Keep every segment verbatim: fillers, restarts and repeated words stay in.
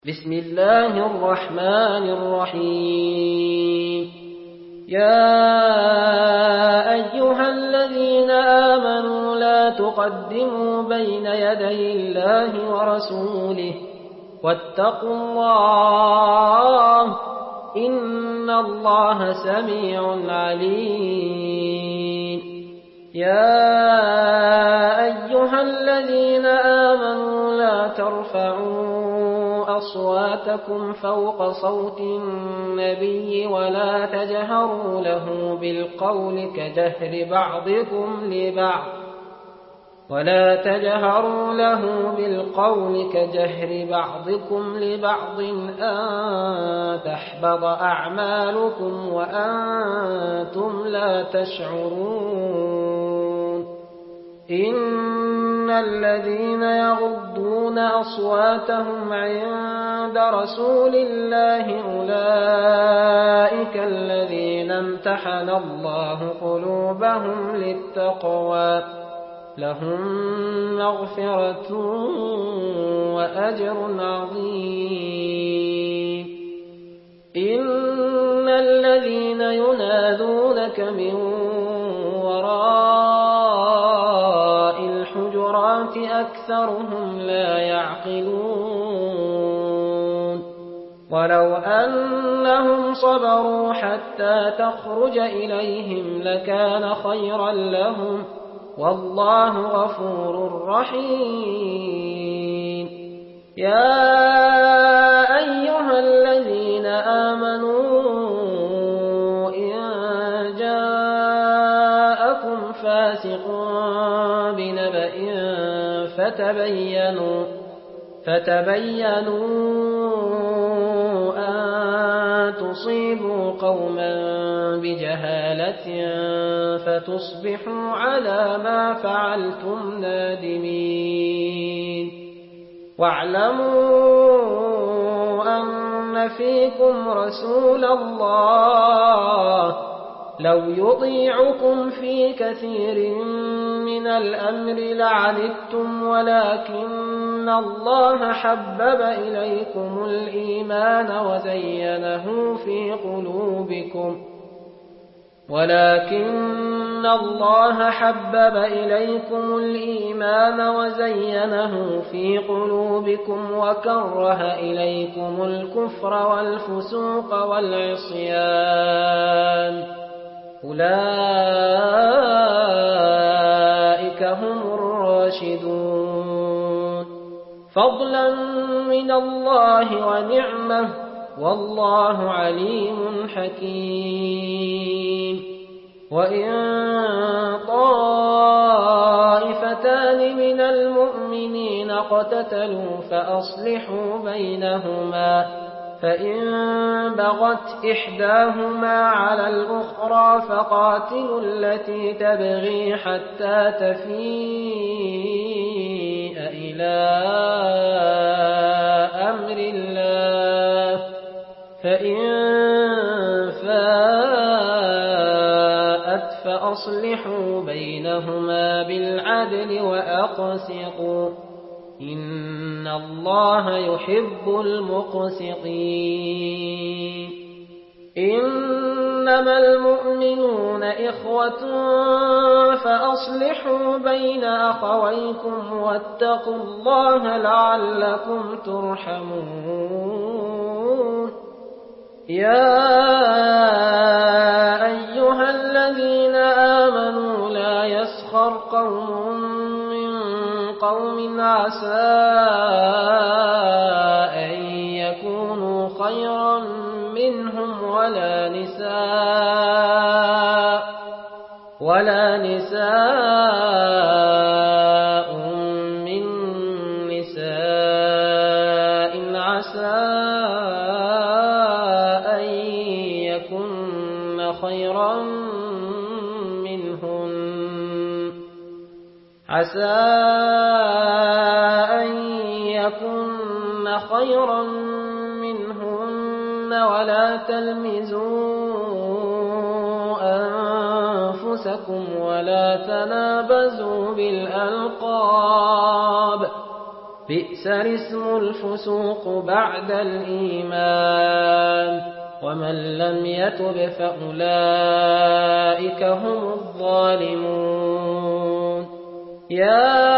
بسم الله الرحمن الرحيم. يا أيها الذين آمنوا لا تقدموا بين يدي الله ورسوله واتقوا الله إن الله سميع عليم. يا أيها الذين آمنوا لا ترفعوا أصواتكم فوق صوت النبي ولا تجهروا له بالقول كجهر بعضكم لبعض ولا تجهروا له بالقول كجهر بعضكم لبعض أن تحبط أعمالكم وأنتم لا تشعرون. إن الذين يغضون أصواتهم عند رسول الله أولئك الذين امتحن الله قلوبهم للتقوى لهم مغفرة وأجر عظيم. إن الذين ينادونك من وراء الحجرات أكثرهم لا يعقلون. ولو أنهم صبروا حتى تخرج إليهم لكان خيرا لهم والله غفور رحيم. يا أيها الذين آمنوا إن جاءكم فاسق بنبأ فتبينوا فتبينوا أن تصيبوا قوما بجهالة فتصبحوا على ما فعلتم نادمين. واعلموا أن فيكم رسول الله لو يطيعكم في كثير من الأمر لعنتم ولكن الله حبب إليكم الإيمان وزينه في قلوبكم ولكن الله حبب إليكم الإيمان وزينه في قلوبكم وكره إليكم الكفر والفسوق والعصيان أولئك هم الراشدون فضلا من الله ونعمة والله عليم حكيم. وإن طائفتان من المؤمنين اقتتلوا فأصلحوا بينهما فإن بغت إحداهما على الأخرى فقاتلوا التي تبغي حتى تفيء إلى أمر الله فإن فاءت فأصلحوا بينهما بالعدل وأقسطوا إن الله يحب المقسطين. إنما المؤمنون إخوة فأصلحوا بين أخويكم واتقوا الله لعلكم ترحمون. يا أيها الذين آمنوا لا يسخر قوم من قوم عسى أن يكونوا خيرا منهم ولا نساء ولا نساء من نساء عسى أن يكن خيرا منهن عسى أن يكن خيرا منهن ولا تلمزوا أنفسكم ولا تنابزوا بالألقاب بئس الاسم الفسوق بعد الإيمان ومن لم يتب فأولئك هم الظالمون يا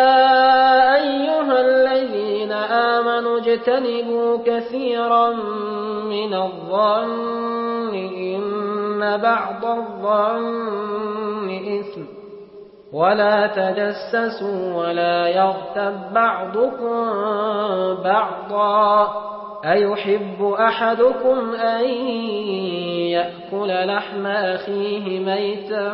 أيها الذين آمنوا اجتنبوا كثيرا من الظن إن بعض الظن إثم ولا تجسسوا ولا يغتب بعضكم بعضا أيحب أحدكم أن يأكل لحم أخيه ميتا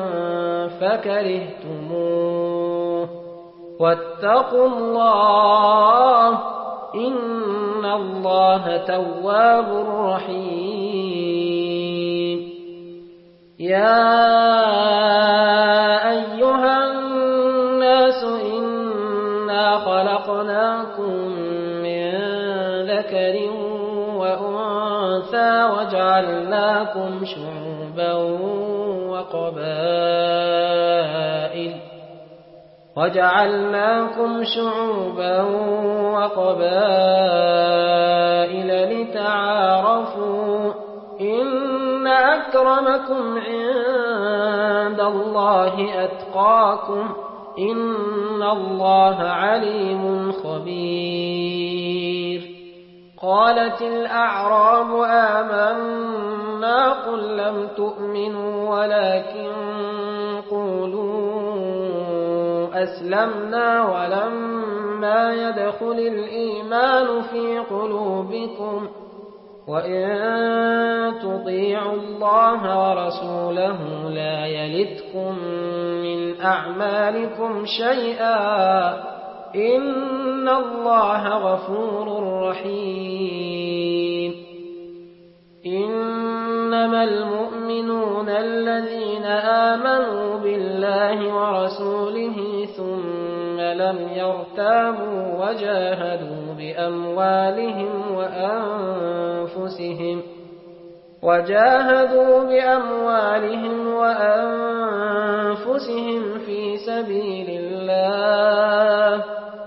فكرهتموه واتقوا الله إن الله تواب رحيم يا أيها الناس إنا خلقناكم من ذكر وأنثى وجعلناكم شعوبا وقبائل وجعلناكم شعوبا وقبائل لتعارفوا إن أكرمكم عند الله أتقاكم إن الله عليم خبير قالت الأعراب آمنا قل لم تؤمنوا ولكن قولوا أسلمنا ولما يدخل الإيمان في قلوبكم وإن تطيعوا الله ورسوله لا يلتكم من أعمالكم شيئا إن الله غفور رحيم إنما المؤمنون الذين آمنوا بالله ورسوله ثم لم يرتابوا وجاهدوا بأموالهم وأنفسهم وجاهدوا بأموالهم وأنفسهم في سبيل الله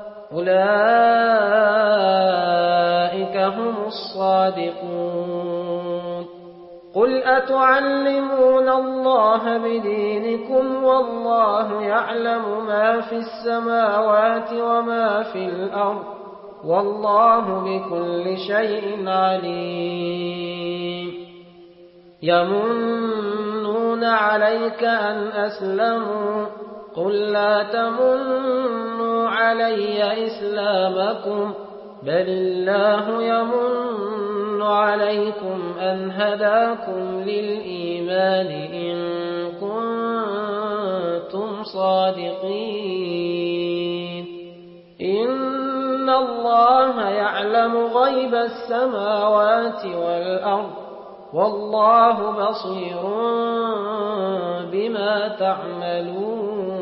أولئك هم الصادقون قل أتعلمون الله بدينكم والله يعلم ما في السماوات وما في الأرض والله بكل شيء عليم يمنون عليك أن أسلموا قل لا تمنوا علي إسلامكم بل الله يمن عليكم أن هداكم للإيمان إن كنتم صادقين إن الله يعلم غيب السماوات والأرض والله بصير بما تعملون